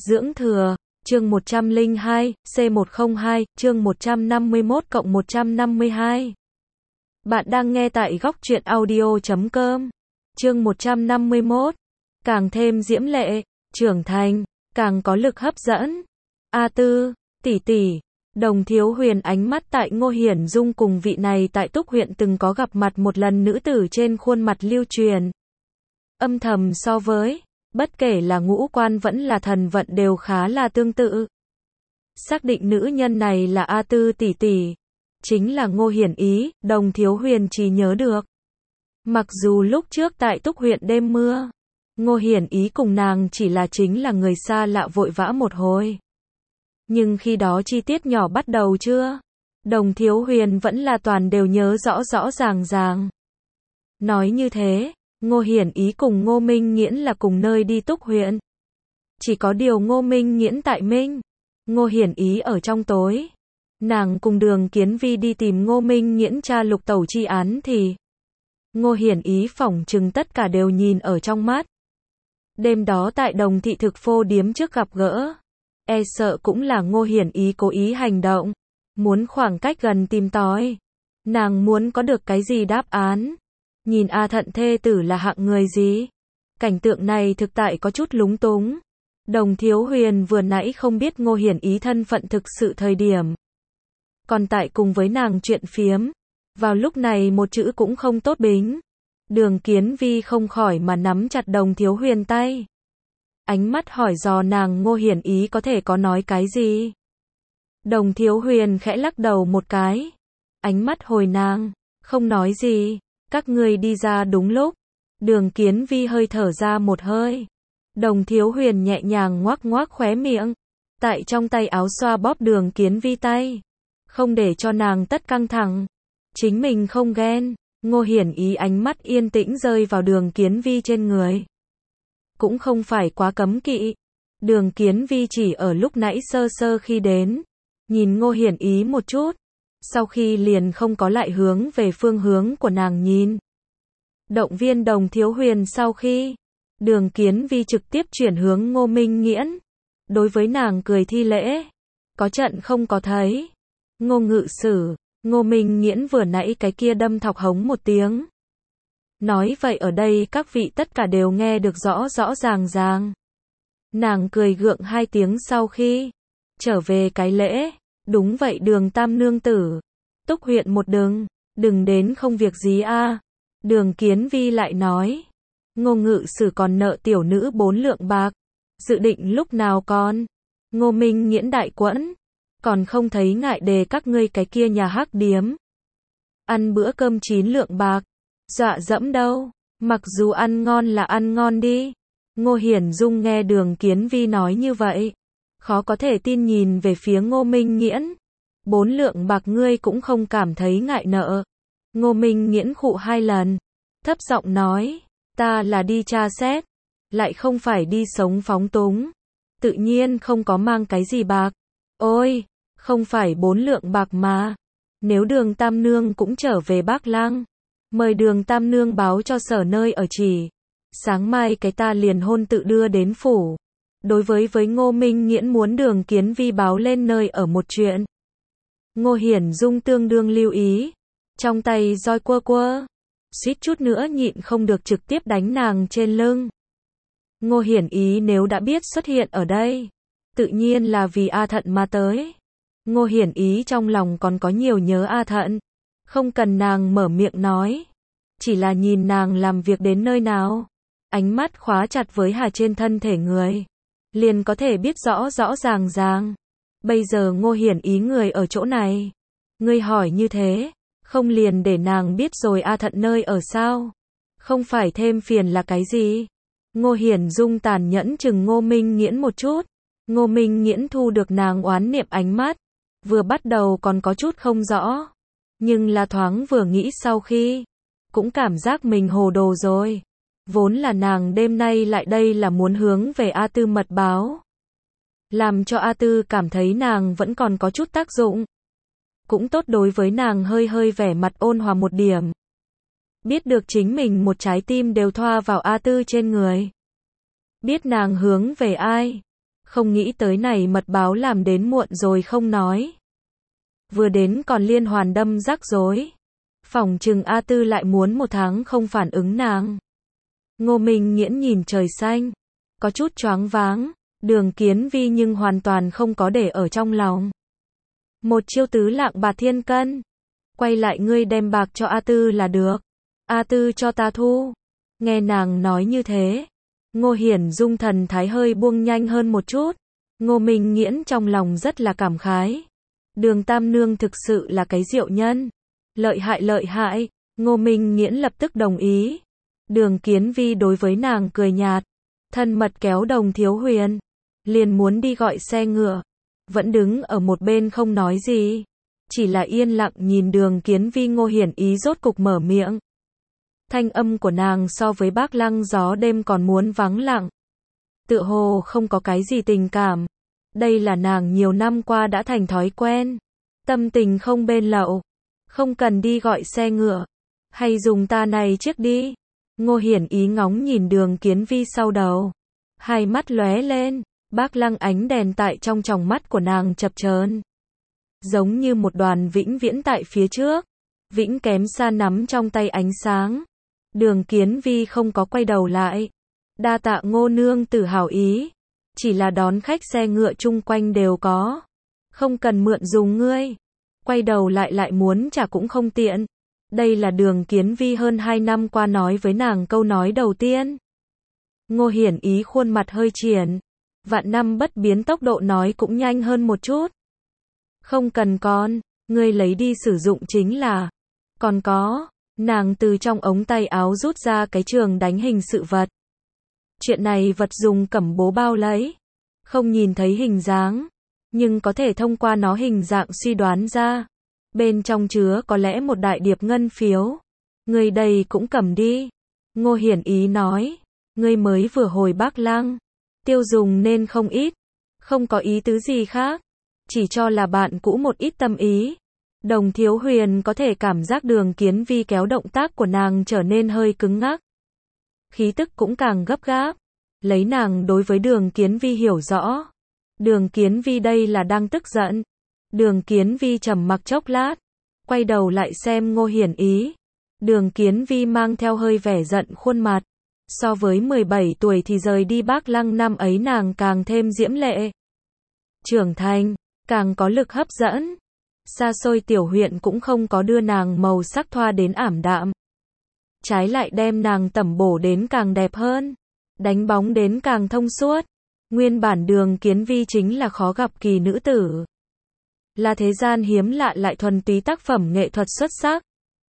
Dưỡng thừa, chương 102, C102, chương 151+152. Bạn đang nghe tại góc truyện audio.com. Chương 151. Càng thêm diễm lệ, trưởng thành, càng có lực hấp dẫn. A Tư, tỷ tỷ. Đồng Thiếu Huyền ánh mắt tại Ngô Hiển Dung cùng vị này tại Túc huyện từng có gặp mặt một lần nữ tử trên khuôn mặt lưu truyền. Âm thầm so với, bất kể là ngũ quan vẫn là thần vận đều khá là tương tự. Xác định nữ nhân này là A Tư tỷ tỷ, chính là Ngô Hiển Ý, Đồng Thiếu Huyền chỉ nhớ được. Mặc dù lúc trước tại Túc huyện đêm mưa, Ngô Hiển Ý cùng nàng chỉ là chính là người xa lạ vội vã một hồi. Nhưng khi đó chi tiết nhỏ bắt đầu chưa? Đồng Thiếu Huyền vẫn là toàn đều nhớ rõ rõ ràng ràng. Nói như thế, Ngô Hiển Ý cùng Ngô Minh Nghiễn là cùng nơi đi Túc huyện. Chỉ có điều Ngô Minh Nghiễn tại Minh, Ngô Hiển Ý ở trong tối. Nàng cùng Đường Kiến Vi đi tìm Ngô Minh Nghiễn tra lục tẩu chi án thì Ngô Hiển Ý phỏng chừng tất cả đều nhìn ở trong mắt. Đêm đó tại Đồng thị thực phô điếm trước gặp gỡ, e sợ cũng là Ngô Hiển Ý cố ý hành động, muốn khoảng cách gần tìm tòi. Nàng muốn có được cái gì đáp án. Nhìn A Thận thê tử là hạng người gì? Cảnh tượng này thực tại có chút lúng túng. Đồng Thiếu Huyền vừa nãy không biết Ngô Hiển Ý thân phận thực sự thời điểm. Còn tại cùng với nàng chuyện phiếm. Vào lúc này một chữ cũng không tốt bính. Đường Kiến Vi không khỏi mà nắm chặt Đồng Thiếu Huyền tay. Ánh mắt hỏi dò nàng Ngô Hiển Ý có thể có nói cái gì? Đồng Thiếu Huyền khẽ lắc đầu một cái. Ánh mắt hồi nàng, không nói gì. Các ngươi đi ra đúng lúc. Đường Kiến Vi hơi thở ra một hơi. Đồng Thiếu Huyền nhẹ nhàng ngoác ngoác khóe miệng. Tại trong tay áo xoa bóp Đường Kiến Vi tay. Không để cho nàng tất căng thẳng. Chính mình không ghen. Ngô Hiển Ý ánh mắt yên tĩnh rơi vào Đường Kiến Vi trên người. Cũng không phải quá cấm kỵ. Đường Kiến Vi chỉ ở lúc nãy sơ sơ khi đến. Nhìn Ngô Hiển Ý một chút. Sau khi liền không có lại hướng về phương hướng của nàng nhìn. Động viên Đồng Thiếu Huyền sau khi, Đường Kiến Vi trực tiếp chuyển hướng Ngô Minh Nghiễn. Đối với nàng cười thi lễ. Có trận không có thấy. Ngô ngự sử, Ngô Minh Nghiễn vừa nãy cái kia đâm thọc hống một tiếng. Nói vậy ở đây các vị tất cả đều nghe được rõ rõ ràng ràng. Nàng cười gượng hai tiếng sau khi trở về cái lễ. Đúng vậy Đường tam nương tử. Túc huyện một đừng đến không việc gì a. Đường Kiến Vi lại nói. Ngô ngự sử còn nợ tiểu nữ 4 lượng bạc. Dự định lúc nào con? Ngô Minh Nghiễn đại quẫn. Còn không thấy ngại đề các ngươi cái kia nhà hắc điếm. Ăn bữa cơm 9 lượng bạc. Dọa dẫm đâu. Mặc dù ăn ngon là ăn ngon đi. Ngô Hiển Dung nghe Đường Kiến Vi nói như vậy. Khó có thể tin nhìn về phía Ngô Minh Nghiễn. 4 lượng bạc ngươi cũng không cảm thấy ngại nợ. Ngô Minh Nghiễn khụ 2 lần. Thấp giọng nói. Ta là đi tra xét. Lại không phải đi sống phóng túng. Tự nhiên không có mang cái gì bạc. Ôi, không phải 4 lượng bạc mà. Nếu Đường Tam Nương cũng trở về Bắc Lăng. Mời Đường Tam Nương báo cho sở nơi ở chỉ. Sáng mai cái ta liền hôn tự đưa đến phủ. Đối với Ngô Minh Nghiễn muốn Đường Kiến Vi báo lên nơi ở một chuyện. Ngô Hiển Dung tương đương lưu ý. Trong tay roi quơ quơ. Suýt chút nữa nhịn không được trực tiếp đánh nàng trên lưng. Ngô Hiển Ý nếu đã biết xuất hiện ở đây. Tự nhiên là vì A Thận mà tới. Ngô Hiển Ý trong lòng còn có nhiều nhớ A Thận. Không cần nàng mở miệng nói. Chỉ là nhìn nàng làm việc đến nơi nào. Ánh mắt khóa chặt với Hà trên thân thể người. Liền có thể biết rõ rõ ràng ràng. Bây giờ Ngô Hiển Ý người ở chỗ này. Ngươi hỏi như thế. Không liền để nàng biết rồi A Thận nơi ở sao. Không phải thêm phiền là cái gì. Ngô Hiển Dung tàn nhẫn chừng Ngô Minh Nghiễn một chút. Ngô Minh Nghiễn thu được nàng oán niệm ánh mắt. Vừa bắt đầu còn có chút không rõ. Nhưng là thoáng vừa nghĩ sau khi. Cũng cảm giác mình hồ đồ rồi. Vốn là nàng đêm nay lại đây là muốn hướng về A Tư mật báo. Làm cho A Tư cảm thấy nàng vẫn còn có chút tác dụng. Cũng tốt đối với nàng hơi hơi vẻ mặt ôn hòa một điểm. Biết được chính mình một trái tim đều thoa vào A Tư trên người. Biết nàng hướng về ai. Không nghĩ tới này mật báo làm đến muộn rồi không nói. Vừa đến còn liên hoàn đâm rắc rối. Phỏng chừng A Tư lại muốn 1 tháng không phản ứng nàng. Ngô Minh Nghiễn nhìn trời xanh, có chút choáng váng, Đường Kiến Vi nhưng hoàn toàn không có để ở trong lòng. Một chiêu tứ lạng bạc thiên cân. Quay lại ngươi đem bạc cho A Tư là được. A Tư cho ta thu. Nghe nàng nói như thế, Ngô Hiển Dung thần thái hơi buông nhanh hơn một chút. Ngô Minh Nghiễn trong lòng rất là cảm khái. Đường Tam Nương thực sự là cái diệu nhân. Lợi hại, Ngô Minh Nghiễn lập tức đồng ý. Đường Kiến Vi đối với nàng cười nhạt, thân mật kéo Đồng Thiếu Huyền, liền muốn đi gọi xe ngựa, vẫn đứng ở một bên không nói gì, chỉ là yên lặng nhìn Đường Kiến Vi. Ngô Hiển Ý rốt cục mở miệng. Thanh âm của nàng so với Bác Lăng gió đêm còn muốn vắng lặng, tựa hồ không có cái gì tình cảm. Đây là nàng nhiều năm qua đã thành thói quen, tâm tình không bên lậu, không cần đi gọi xe ngựa, hay dùng ta này trước đi. Ngô Hiển Ý ngóng nhìn Đường Kiến Vi sau đầu, hai mắt lóe lên, Bác Lăng ánh đèn tại trong tròng mắt của nàng chập chờn, giống như một đoàn vĩnh viễn tại phía trước, vĩnh kém xa nắm trong tay ánh sáng. Đường Kiến Vi không có quay đầu lại. Đa tạ Ngô nương tử hảo ý, chỉ là đón khách xe ngựa chung quanh đều có, không cần mượn dùng ngươi. Quay đầu lại muốn trả cũng không tiện. Đây là Đường Kiến Vi hơn 2 năm qua nói với nàng câu nói đầu tiên. Ngô Hiển Ý khuôn mặt hơi triển, vạn năm bất biến tốc độ nói cũng nhanh hơn một chút. Không cần con, ngươi lấy đi sử dụng chính là. Còn có, nàng từ trong ống tay áo rút ra cái trường đánh hình sự vật. Chuyện này vật dùng cẩm bố bao lấy, không nhìn thấy hình dáng, nhưng có thể thông qua nó hình dạng suy đoán ra. Bên trong chứa có lẽ một đại điệp ngân phiếu. Ngươi đây cũng cầm đi. Ngô Hiển Ý nói, ngươi mới vừa hồi Bác Lăng, tiêu dùng nên không ít, không có ý tứ gì khác, chỉ cho là bạn cũ một ít tâm ý. Đồng Thiếu Huyền có thể cảm giác Đường Kiến Vi kéo động tác của nàng trở nên hơi cứng ngắc, khí tức cũng càng gấp gáp. Lấy nàng đối với Đường Kiến Vi hiểu rõ, Đường Kiến Vi đây là đang tức giận. Đường Kiến Vi trầm mặc chốc lát, quay đầu lại xem Ngô Hiển Ý. Đường Kiến Vi mang theo hơi vẻ giận khuôn mặt. So với 17 tuổi thì rời đi Bác Lăng năm ấy nàng càng thêm diễm lệ, trưởng thành, càng có lực hấp dẫn. Xa xôi tiểu huyện cũng không có đưa nàng màu sắc thoa đến ảm đạm, trái lại đem nàng tẩm bổ đến càng đẹp hơn, đánh bóng đến càng thông suốt. Nguyên bản Đường Kiến Vi chính là khó gặp kỳ nữ tử, là thế gian hiếm lạ lại thuần túy tác phẩm nghệ thuật xuất sắc,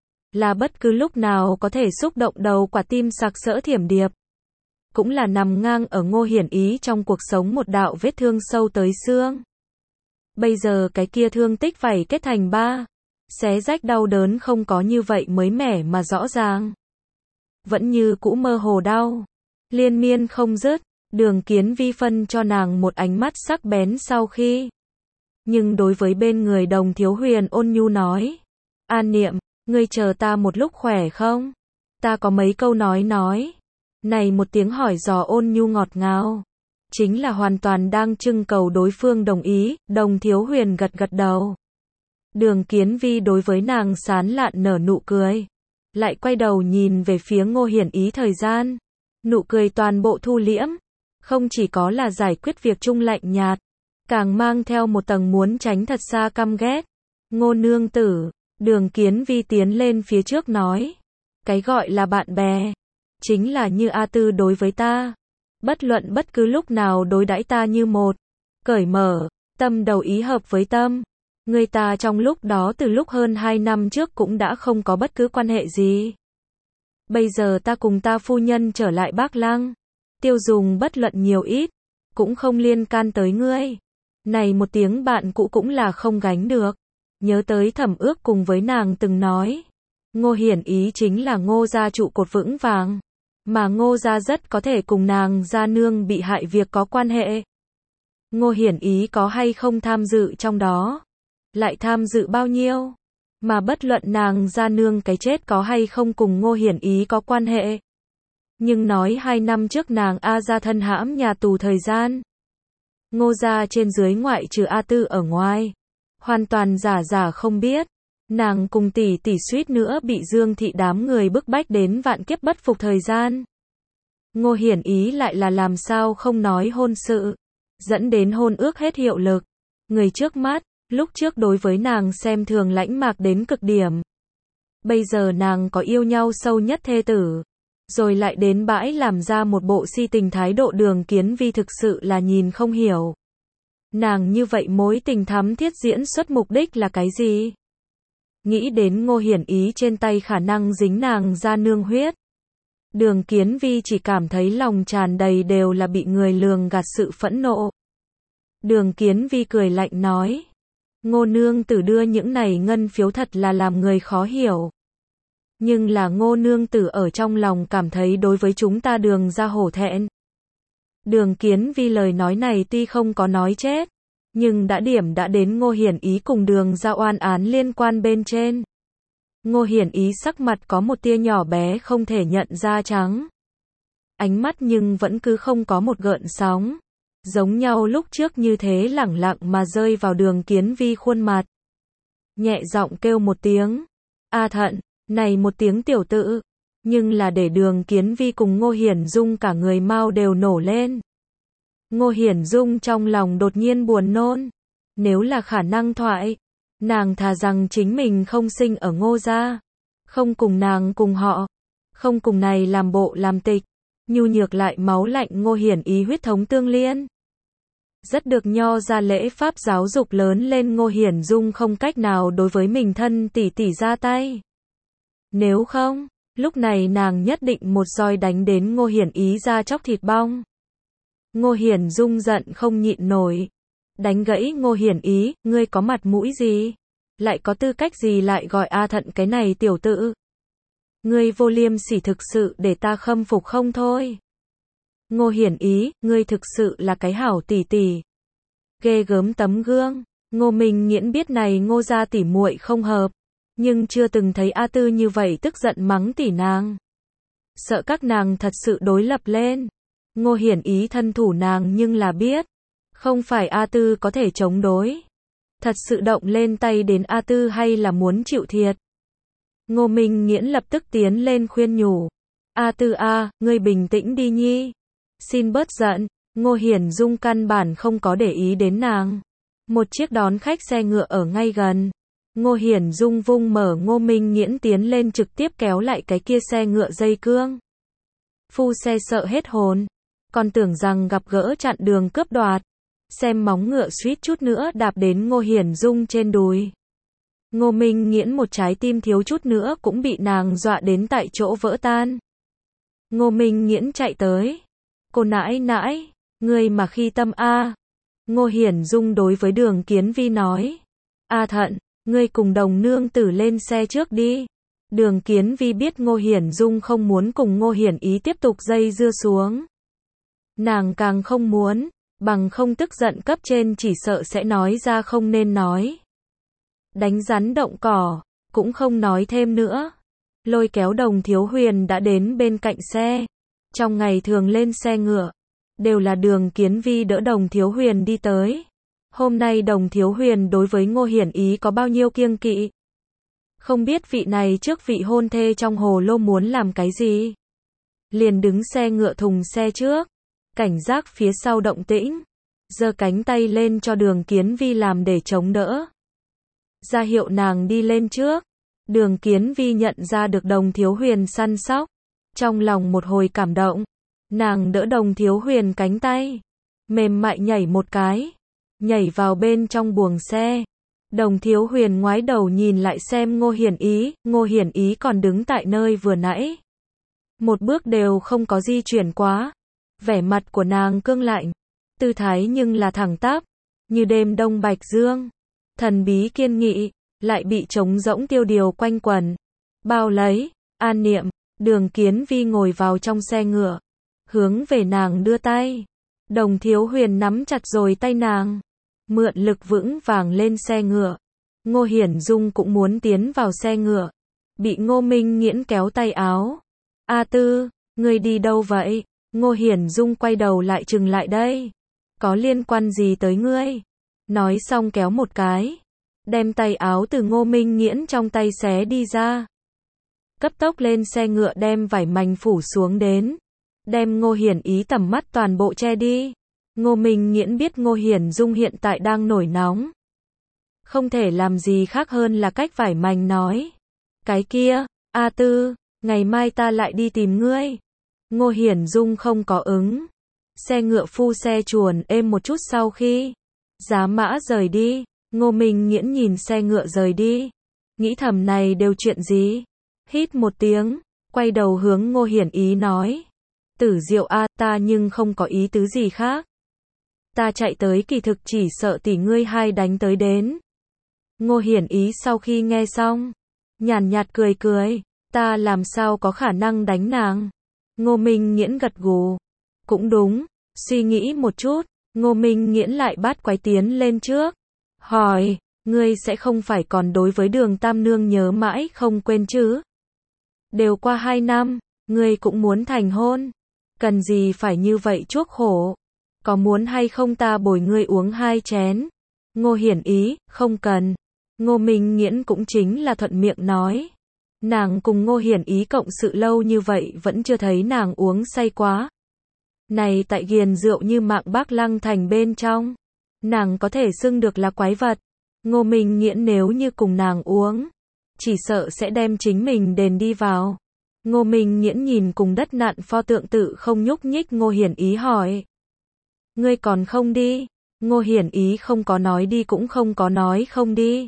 là bất cứ lúc nào có thể xúc động đầu quả tim sặc sỡ thiểm điệp, cũng là nằm ngang ở Ngô Hiển Ý trong cuộc sống một đạo vết thương sâu tới xương. Bây giờ cái kia thương tích vảy kết thành 3, xé rách đau đớn không có như vậy mới mẻ mà rõ ràng, vẫn như cũ mơ hồ đau, liên miên không dứt. Đường Kiến Vi phân cho nàng một ánh mắt sắc bén sau khi, nhưng đối với bên người Đồng Thiếu Huyền ôn nhu nói, An Niệm, ngươi chờ ta một lúc khỏe không? Ta có mấy câu nói. Này một tiếng hỏi dò ôn nhu ngọt ngào, chính là hoàn toàn đang trưng cầu đối phương đồng ý. Đồng Thiếu Huyền gật gật đầu. Đường Kiến Vi đối với nàng sán lạn nở nụ cười, lại quay đầu nhìn về phía Ngô Hiển Ý. Thời gian, nụ cười toàn bộ thu liễm, không chỉ có là giải quyết việc chung lạnh nhạt, càng mang theo một tầng muốn tránh thật xa căm ghét. Ngô nương tử, Đường Kiến Vi tiến lên phía trước nói, cái gọi là bạn bè, chính là như A Tư đối với ta, bất luận bất cứ lúc nào đối đãi ta như một, cởi mở, tâm đầu ý hợp với tâm. Người ta trong lúc đó từ lúc hơn 2 năm trước cũng đã không có bất cứ quan hệ gì. Bây giờ ta cùng ta phu nhân trở lại Bác Lăng, tiêu dùng bất luận nhiều ít, cũng không liên can tới ngươi. Này một tiếng bạn cũ cũng là không gánh được. Nhớ tới Thẩm Ước cùng với nàng từng nói, Ngô Hiển Ý chính là Ngô gia trụ cột vững vàng, mà Ngô gia rất có thể cùng nàng gia nương bị hại việc có quan hệ. Ngô Hiển Ý có hay không tham dự trong đó, lại tham dự bao nhiêu, mà bất luận nàng gia nương cái chết có hay không cùng Ngô Hiển Ý có quan hệ. Nhưng nói 2 năm trước nàng A gia thân hãm nhà tù thời gian, Ngô gia trên dưới ngoại trừ A Tư ở ngoài, hoàn toàn giả không biết. Nàng cùng tỷ tỷ suýt nữa bị Dương thị đám người bức bách đến vạn kiếp bất phục thời gian. Ngô Hiển Ý lại là làm sao không nói hôn sự, dẫn đến hôn ước hết hiệu lực. Người trước mắt, lúc trước đối với nàng xem thường lãnh mạc đến cực điểm. Bây giờ nàng có yêu nhau sâu nhất thê tử, rồi lại đến bãi làm ra một bộ si tình thái độ. Đường Kiến Vi thực sự là nhìn không hiểu. Nàng như vậy mối tình thắm thiết diễn xuất mục đích là cái gì? Nghĩ đến Ngô Hiển Ý trên tay khả năng dính nàng ra nương huyết. Đường Kiến Vi chỉ cảm thấy lòng tràn đầy đều là bị người lường gạt sự phẫn nộ. Đường Kiến Vi cười lạnh nói. Ngô nương tử đưa những này ngân phiếu thật là làm người khó hiểu. Nhưng là Ngô nương tử ở trong lòng cảm thấy đối với chúng ta Đường gia hổ thẹn. Đường Kiến Vi lời nói này tuy không có nói chết, nhưng đã đến Ngô Hiển Ý cùng Đường gia oan án liên quan bên trên. Ngô Hiển Ý sắc mặt có một tia nhỏ bé không thể nhận ra trắng. Ánh mắt nhưng vẫn cứ không có một gợn sóng. Giống nhau lúc trước như thế lẳng lặng mà rơi vào Đường Kiến Vi khuôn mặt. Nhẹ giọng kêu một tiếng. A Thận, này một tiếng tiểu tự. Nhưng là để Đường Kiến Vi cùng Ngô Hiển Dung cả người mau đều nổ lên. Ngô Hiển Dung trong lòng đột nhiên buồn nôn. Nếu là khả năng thoại, nàng thà rằng chính mình không sinh ở Ngô gia, không cùng nàng cùng họ, không cùng này làm bộ làm tịch, nhu nhược lại máu lạnh Ngô Hiển Ý huyết thống tương liên. Rất được nho ra lễ pháp giáo dục lớn lên Ngô Hiển Dung không cách nào đối với mình thân tỷ tỷ ra tay. Nếu không, lúc này nàng nhất định một roi đánh đến Ngô Hiển Ý ra chóc thịt bong. Ngô Hiển Dung giận không nhịn nổi. Đánh gãy Ngô Hiển Ý, ngươi có mặt mũi gì? Lại có tư cách gì lại gọi A Thận cái này tiểu tử? Ngươi vô liêm sỉ thực sự để ta khâm phục không thôi. Ngô Hiển Ý, ngươi thực sự là cái hảo tỷ tỷ. Ghê gớm tấm gương. Ngô Minh Nghiễn biết này Ngô gia tỷ muội không hợp, nhưng chưa từng thấy A Tư như vậy tức giận mắng tỷ nàng. Sợ các nàng thật sự đối lập lên. Ngô Hiển Ý thân thủ nàng nhưng là biết. Không phải A Tư có thể chống đối. Thật sự động lên tay đến A Tư hay là muốn chịu thiệt. Ngô Minh Nghiễn lập tức tiến lên khuyên nhủ. A Tư a, ngươi bình tĩnh đi nhi. Xin bớt giận. Ngô Hiển Dung căn bản không có để ý đến nàng. Một chiếc đón khách xe ngựa ở ngay gần. Ngô Hiển Dung vung mở Ngô Minh Nghiễn tiến lên trực tiếp kéo lại cái kia xe ngựa dây cương. Phu xe sợ hết hồn. Còn tưởng rằng gặp gỡ chặn đường cướp đoạt. Xem móng ngựa suýt chút nữa đạp đến Ngô Hiển Dung trên đùi. Ngô Minh Nghiễn một trái tim thiếu chút nữa cũng bị nàng dọa đến tại chỗ vỡ tan. Ngô Minh Nghiễn chạy tới. Cô nãi nãi, ngươi mà khi tâm a. Ngô Hiển Dung đối với Đường Kiến Vi nói. A Thận, ngươi cùng đồng nương tử lên xe trước đi. Đường Kiến Vi biết Ngô Hiển Dung không muốn cùng Ngô Hiển Ý tiếp tục dây dưa xuống. Nàng càng không muốn, bằng không tức giận cấp trên chỉ sợ sẽ nói ra không nên nói. Đánh rắn động cỏ, cũng không nói thêm nữa. Lôi kéo Đồng Thiếu Huyền đã đến bên cạnh xe. Trong ngày thường lên xe ngựa, đều là Đường Kiến Vi đỡ Đồng Thiếu Huyền đi tới. Hôm nay Đồng Thiếu Huyền đối với Ngô Hiển Ý có bao nhiêu kiêng kỵ. Không biết vị này trước vị hôn thê trong hồ lô muốn làm cái gì. Liền đứng xe ngựa thùng xe trước. Cảnh giác phía sau động tĩnh. Giơ cánh tay lên cho Đường Kiến Vi làm để chống đỡ. Ra hiệu nàng đi lên trước. Đường Kiến Vi nhận ra được Đồng Thiếu Huyền săn sóc. Trong lòng một hồi cảm động. Nàng đỡ Đồng Thiếu Huyền cánh tay. Mềm mại nhảy một cái. Nhảy vào bên trong buồng xe. Đồng Thiếu Huyền ngoái đầu nhìn lại xem Ngô Hiển Ý. Ngô Hiển Ý còn đứng tại nơi vừa nãy. Một bước đều không có di chuyển quá. Vẻ mặt của nàng cương lạnh. Tư thái nhưng là thẳng tắp. Như đêm đông bạch dương. Thần bí kiên nghị. Lại bị trống rỗng tiêu điều quanh quẩn. Bao lấy. An niệm. Đường Kiến Vi ngồi vào trong xe ngựa. Hướng về nàng đưa tay. Đồng Thiếu Huyền nắm chặt rồi tay nàng. Mượn lực vững vàng lên xe ngựa. Ngô Hiển Dung cũng muốn tiến vào xe ngựa. Bị Ngô Minh Nghiễn kéo tay áo. A Tư, ngươi đi đâu vậy? Ngô Hiển Dung quay đầu lại chừng lại đây. có liên quan gì tới ngươi? Nói xong kéo một cái, đem tay áo từ Ngô Minh Nghiễn trong tay xé đi ra. Cấp tốc lên xe ngựa đem vải mành phủ xuống đến, đem Ngô Hiển Ý tầm mắt toàn bộ che đi. Ngô Minh Nghiễn biết Ngô Hiển Dung hiện tại đang nổi nóng, không thể làm gì khác hơn là cách vải mành nói. Cái kia, A Tư, ngày mai ta lại đi tìm ngươi. Ngô Hiển Dung không có ứng. Xe ngựa phu xe chuồn êm một chút sau khi giá mã rời đi, Ngô Minh Nghiễn nhìn xe ngựa rời đi, nghĩ thầm này đều chuyện gì? Hít một tiếng, quay đầu hướng Ngô Hiển Ý nói. Tử Diệu a, ta nhưng không có ý tứ gì khác. Ta chạy tới kỳ thực chỉ sợ tỷ ngươi hai đánh tới đến. Ngô Hiển Ý sau khi nghe xong, nhàn nhạt cười cười, ta làm sao có khả năng đánh nàng. Ngô Minh Nghiễn gật gù, cũng đúng, suy nghĩ một chút, Ngô Minh Nghiễn lại bát quái tiến lên trước, hỏi, ngươi sẽ không phải còn đối với Đường Tam Nương nhớ mãi không quên chứ? Đều qua 2 năm, ngươi cũng muốn thành hôn, cần gì phải như vậy chuốc khổ, có muốn hay không ta bồi ngươi uống 2 chén? Ngô Hiển Ý, không cần. Ngô Minh Nghiễn cũng chính là thuận miệng nói. Nàng cùng Ngô Hiển Ý cộng sự lâu như vậy vẫn chưa thấy nàng uống say quá. Này tại ghiền rượu như Mạn Bác Lăng Thành bên trong, nàng có thể xưng được là quái vật. Ngô Minh Nghiễn nếu như cùng nàng uống, chỉ sợ sẽ đem chính mình đền đi vào. Ngô Minh Nghiễn nhìn cùng đất nặn pho tượng tự không nhúc nhích Ngô Hiển Ý hỏi. Ngươi còn không đi? Ngô Hiển Ý không có nói đi cũng không có nói không đi.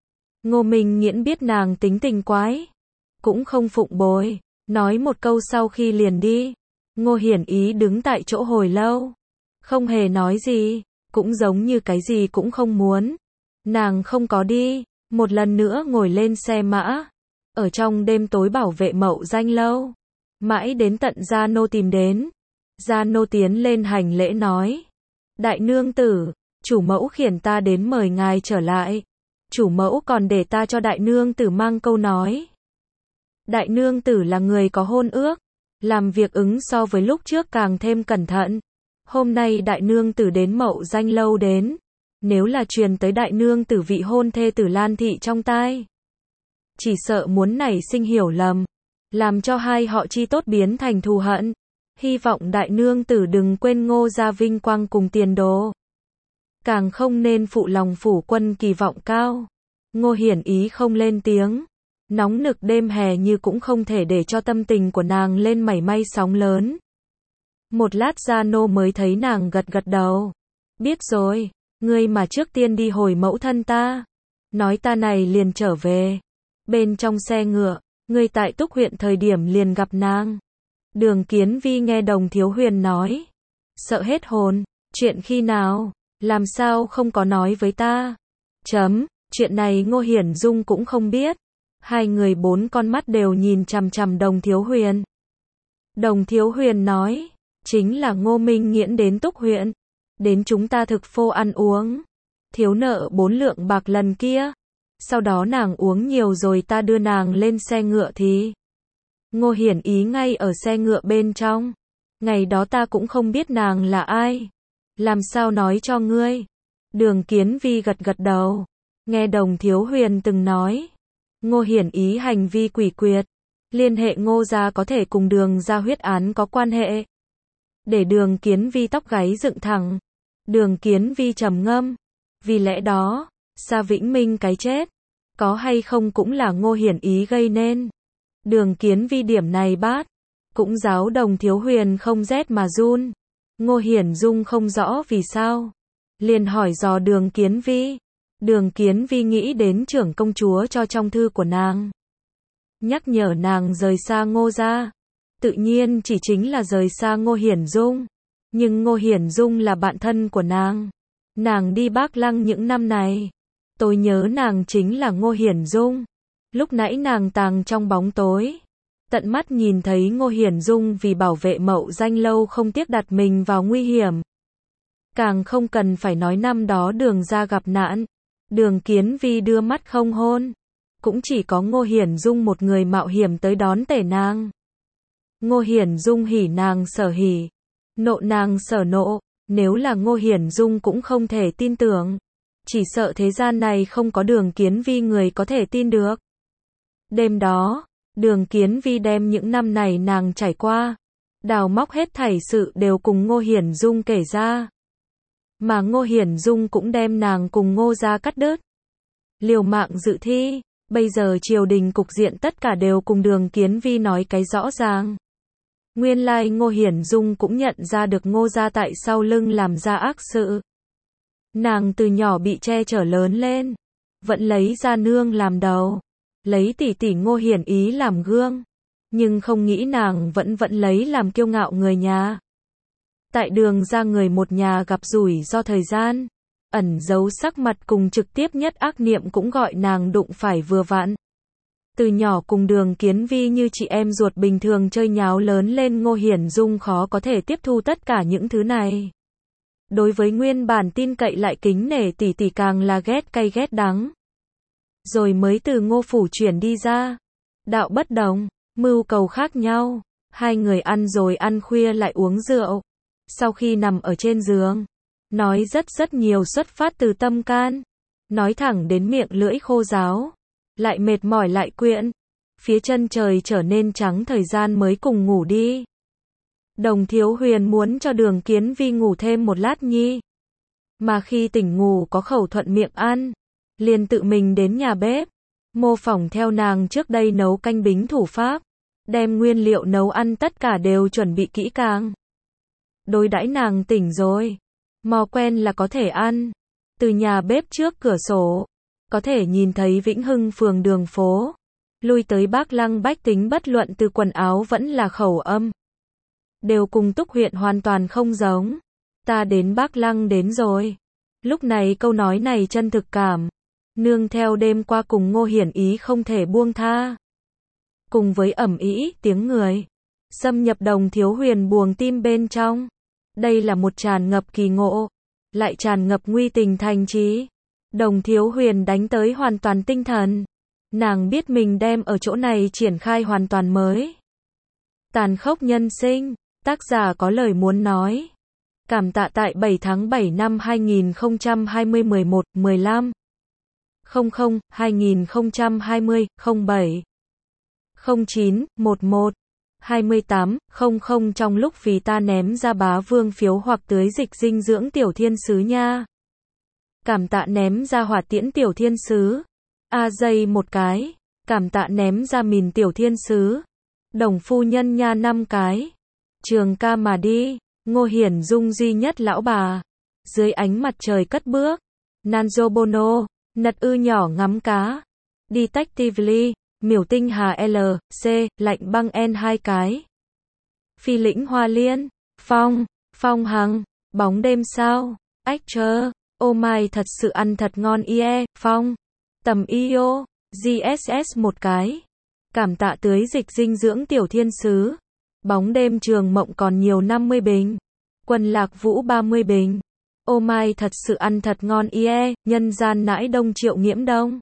Ngô Minh Nghiễn biết nàng tính tình quái, cũng không phụng bồi, nói một câu sau khi liền đi. Ngô Hiển Ý đứng tại chỗ hồi lâu, không hề nói gì, cũng giống như cái gì cũng không muốn. Nàng không có đi, một lần nữa ngồi lên xe mã, ở trong đêm tối bảo vệ Mậu Danh lâu, mãi đến tận Gia Nô tìm đến. Gia Nô tiến lên hành lễ nói, đại nương tử, chủ mẫu khiển ta đến mời ngài trở lại. Chủ mẫu còn để ta cho đại nương tử mang câu nói. Đại nương tử là người có hôn ước, làm việc ứng so với lúc trước càng thêm cẩn thận. Hôm nay đại nương tử đến Mậu Danh lâu đến, nếu là truyền tới đại nương tử vị hôn thê tử Lan thị trong tai, chỉ sợ muốn nảy sinh hiểu lầm, làm cho hai họ chi tốt biến thành thù hận. Hy vọng đại nương tử đừng quên Ngô gia vinh quang cùng tiền đồ, càng không nên phụ lòng phủ quân kỳ vọng cao. Ngô Hiển Ý không lên tiếng, nóng nực đêm hè như cũng không thể để cho tâm tình của nàng lên mảy may sóng lớn. Một lát Gia Nô mới thấy nàng gật gật đầu. Biết rồi, ngươi mà trước tiên đi hồi mẫu thân ta, nói ta này liền trở về. Bên trong xe ngựa, ngươi tại Túc huyện thời điểm liền gặp nàng. Đường Kiến Vi nghe Đồng Thiếu Huyền nói, sợ hết hồn, chuyện khi nào, làm sao không có nói với ta. Chuyện này Ngô Hiển Dung cũng không biết. Hai người 4 con mắt đều nhìn chằm chằm Đồng Thiếu Huyền. Đồng Thiếu Huyền nói, chính là Ngô Minh Nghiễn đến Túc huyện, đến chúng ta thực phô ăn uống, thiếu nợ 4 lượng bạc lần kia. Sau đó nàng uống nhiều rồi ta đưa nàng lên xe ngựa thì Ngô Hiển Ý ngay ở xe ngựa bên trong. Ngày đó ta cũng không biết nàng là ai, làm sao nói cho ngươi. Đường Kiến Vi gật gật đầu, nghe Đồng Thiếu Huyền từng nói, Ngô Hiển Ý hành vi quỷ quyệt, liên hệ Ngô gia có thể cùng Đường gia huyết án có quan hệ. Để Đường Kiến Vi tóc gáy dựng thẳng. Đường Kiến Vi trầm ngâm, vì lẽ đó, Sa Vĩnh Minh cái chết, có hay không cũng là Ngô Hiển Ý gây nên. Đường Kiến Vi điểm này bát, cũng giáo Đồng Thiếu Huyền không rét mà run. Ngô Hiển Dung không rõ vì sao, liền hỏi dò Đường Kiến Vi. Đường Kiến Vi nghĩ đến trưởng công chúa cho trong thư của nàng, nhắc nhở nàng rời xa Ngô gia, tự nhiên chỉ chính là rời xa Ngô Hiển Dung. Nhưng Ngô Hiển Dung là bạn thân của nàng. Nàng đi Bác Lăng những năm này, tôi nhớ nàng chính là Ngô Hiển Dung. Lúc nãy nàng tàng trong bóng tối, tận mắt nhìn thấy Ngô Hiển Dung vì bảo vệ Mậu Danh lâu không tiếc đặt mình vào nguy hiểm. Càng không cần phải nói năm đó Đường gia gặp nạn, Đường Kiến Vi đưa mắt không hôn, cũng chỉ có Ngô Hiển Dung một người mạo hiểm tới đón tể nàng. Ngô Hiển Dung hỉ nàng sở hỉ, nộ nàng sở nộ, Nếu là Ngô Hiển Dung cũng không thể tin tưởng. Chỉ sợ thế gian này không có Đường Kiến Vi người có thể tin được. Đêm đó, Đường Kiến Vi đem những năm này nàng trải qua, đào móc hết thảy sự đều cùng Ngô Hiển Dung kể ra. Mà Ngô Hiển Dung cũng đem nàng cùng Ngô gia cắt đứt. Liều mạng dự thi, bây giờ triều đình cục diện tất cả đều cùng Đường Kiến Vi nói cái rõ ràng. Nguyên lai Ngô Hiển Dung cũng nhận ra được Ngô gia tại sau lưng làm ra ác sự. Nàng từ nhỏ bị che chở lớn lên, vẫn lấy gia nương làm đầu, lấy tỷ tỷ Ngô Hiển Ý làm gương, nhưng không nghĩ nàng vẫn lấy làm kiêu ngạo người nhà. Tại Đường gia người một nhà gặp rủi do thời gian, ẩn giấu sắc mặt cùng trực tiếp nhất ác niệm cũng gọi nàng đụng phải vừa vặn. Từ nhỏ cùng Đường Kiến Vi như chị em ruột bình thường chơi nháo lớn lên, Ngô Hiển Dung khó có thể tiếp thu tất cả những thứ này. Đối với nguyên bản tin cậy lại kính nể tỷ tỷ càng là ghét cay ghét đắng. Rồi mới từ Ngô phủ chuyển đi ra. Đạo bất đồng, mưu cầu khác nhau. Hai người ăn rồi ăn khuya lại uống rượu. Sau khi nằm ở trên giường, nói rất nhiều xuất phát từ tâm can. Nói thẳng đến miệng lưỡi khô ráo. Lại mệt mỏi lại quyện. Phía chân trời trở nên trắng, thời gian mới cùng ngủ đi. Đồng Thiếu Huyền muốn cho Đường Kiến Vi ngủ thêm một lát nhi. Mà khi tỉnh ngủ có khẩu thuận miệng ăn, liền tự mình đến nhà bếp, mô phỏng theo nàng trước đây nấu canh bính thủ pháp, đem nguyên liệu nấu ăn tất cả đều chuẩn bị kỹ càng. Đối đãi nàng tỉnh rồi, mò quen là có thể ăn. Từ nhà bếp trước cửa sổ, có thể nhìn thấy Vĩnh Hưng phường đường phố, lui tới Bác Lăng bách tính bất luận từ quần áo vẫn là khẩu âm. Đều cùng Túc huyện hoàn toàn không giống. Ta đến Bác Lăng đến rồi. Lúc này câu nói này chân thực cảm. Nương theo đêm qua cùng Ngô Hiển Ý không thể buông tha. Cùng với ẩm ĩ tiếng người. Xâm nhập Đồng Thiếu Huyền buồng tim bên trong. Đây là một tràn ngập kỳ ngộ. Lại tràn ngập nguy tình thành trí. Đồng Thiếu Huyền đánh tới hoàn toàn tinh thần. Nàng biết mình đem ở chỗ này triển khai hoàn toàn mới. Tàn khốc nhân sinh. Tác giả có lời muốn nói. Cảm tạ tại 7 tháng 7 năm 2020 11, 15. 00, 2020, 07. 09, 11. 28, 00 trong lúc vì ta ném ra bá vương phiếu hoặc tưới dịch dinh dưỡng tiểu thiên sứ nha. Cảm tạ ném ra hỏa tiễn tiểu thiên sứ. A dây một cái. Cảm tạ ném ra mìn tiểu thiên sứ. Đồng phu nhân nha 5 cái. Trường ca mà đi. Ngô Hiển Dung duy nhất lão bà. Dưới ánh mặt trời cất bước. Nanjo Bono. Nật ư nhỏ ngắm cá. Detectively. Miểu tinh hà L, C, lạnh băng N 2 cái. Phi lĩnh hoa liên. Phong hằng. Bóng đêm sao. Actor. Oh my thật sự ăn thật ngon ie. Phong. Tầm io. GSS một cái. Cảm tạ tưới dịch dinh dưỡng tiểu thiên sứ. Bóng đêm trường mộng còn nhiều 50 bình. Quần lạc vũ 30 bình. Oh my thật sự ăn thật ngon ie. Nhân gian nãi đông triệu nghiễm đông.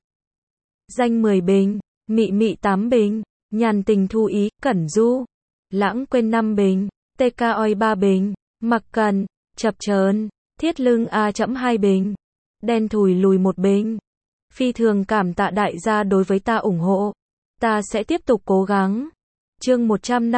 Danh 10 bình. Mị mị 8 bình. Nhàn tình thu ý, cẩn du. Lãng quên 5 bình. TK oi 3 bình. Mặc cần. Chập chờn. Thiết lưng A chấm 2 bình. Đen thùi lùi 1 bình. Phi thường cảm tạ đại gia đối với ta ủng hộ. Ta sẽ tiếp tục cố gắng. Chương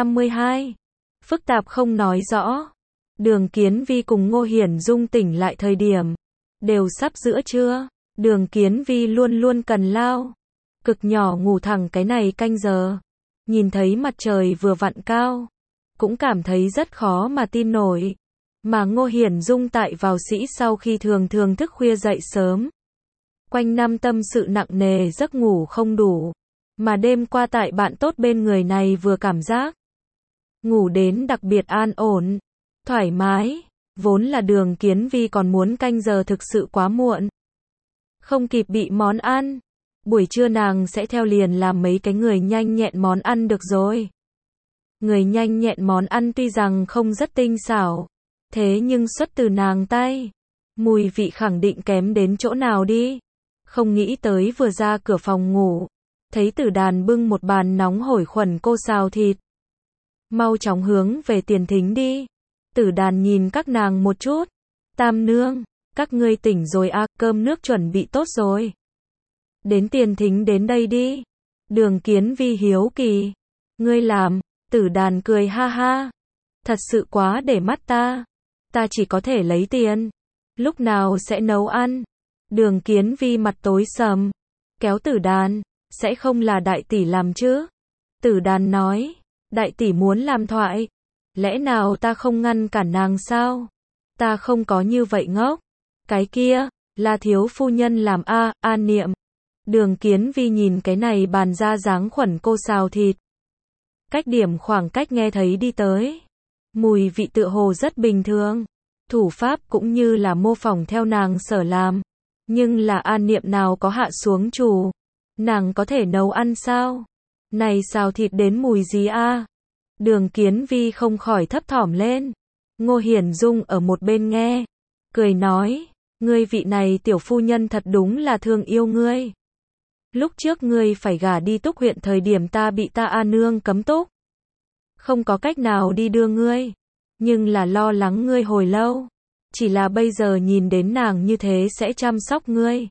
152. Phức tạp không nói rõ. Đường Kiến Vi cùng Ngô Hiển Dung tỉnh lại thời điểm. Đều sắp giữa trưa. Đường Kiến Vi luôn luôn cần lao. Cực nhỏ ngủ thẳng cái này canh giờ. Nhìn thấy mặt trời vừa vặn cao. Cũng cảm thấy rất khó mà tin nổi. Mà Ngô Hiển Dung tại vào sĩ sau khi thường thức khuya dậy sớm. Quanh năm tâm sự nặng nề giấc ngủ không đủ. Mà đêm qua tại bạn tốt bên người này vừa cảm giác. Ngủ đến đặc biệt an ổn. Thoải mái. Vốn là Đường Kiến Vi còn muốn canh giờ thực sự quá muộn. Không kịp bị món ăn. Buổi trưa nàng sẽ theo liền làm mấy cái người nhanh nhẹn món ăn được rồi. Người nhanh nhẹn món ăn tuy rằng không rất tinh xảo. Thế nhưng xuất từ nàng tay. Mùi vị khẳng định kém đến chỗ nào đi. Không nghĩ tới vừa ra cửa phòng ngủ. Thấy Tử Đàn bưng một bàn nóng hổi khuẩn cô xào thịt. Mau chóng hướng về tiền thính đi. Tử Đàn nhìn các nàng một chút. Tam nương, các ngươi tỉnh rồi à, cơm nước chuẩn bị tốt rồi. Đến Tiền Thính đến đây đi. Đường Kiến Vi hiếu kỳ. Ngươi làm, Tử Đàn cười ha ha. Thật sự quá để mắt ta. Ta chỉ có thể lấy tiền. Lúc nào sẽ nấu ăn? Đường Kiến Vi mặt tối sầm. Kéo Tử Đàn, sẽ không là đại tỷ làm chứ? Tử Đàn nói, đại tỷ muốn làm thoại. Lẽ nào ta không ngăn cản nàng sao? Ta không có như vậy ngốc. Cái kia, là thiếu phu nhân làm a, An Niệm. Đường Kiến Vi nhìn cái này bàn ra dáng khuẩn cô xào thịt. Cách điểm khoảng cách nghe thấy đi tới. Mùi vị tựa hồ rất bình thường. Thủ pháp cũng như là mô phỏng theo nàng sở làm. Nhưng là An Niệm nào có hạ xuống chủ. Nàng có thể nấu ăn sao? Này xào thịt đến mùi gì a? Đường Kiến Vi không khỏi thấp thỏm lên. Ngô Hiển Dung ở một bên nghe. Cười nói, ngươi vị này tiểu phu nhân thật đúng là thương yêu ngươi. Lúc trước ngươi phải gả đi Túc huyện thời điểm ta bị ta A nương cấm túc. Không có cách nào đi đưa ngươi. Nhưng là lo lắng ngươi hồi lâu. Chỉ là bây giờ nhìn đến nàng như thế sẽ chăm sóc ngươi.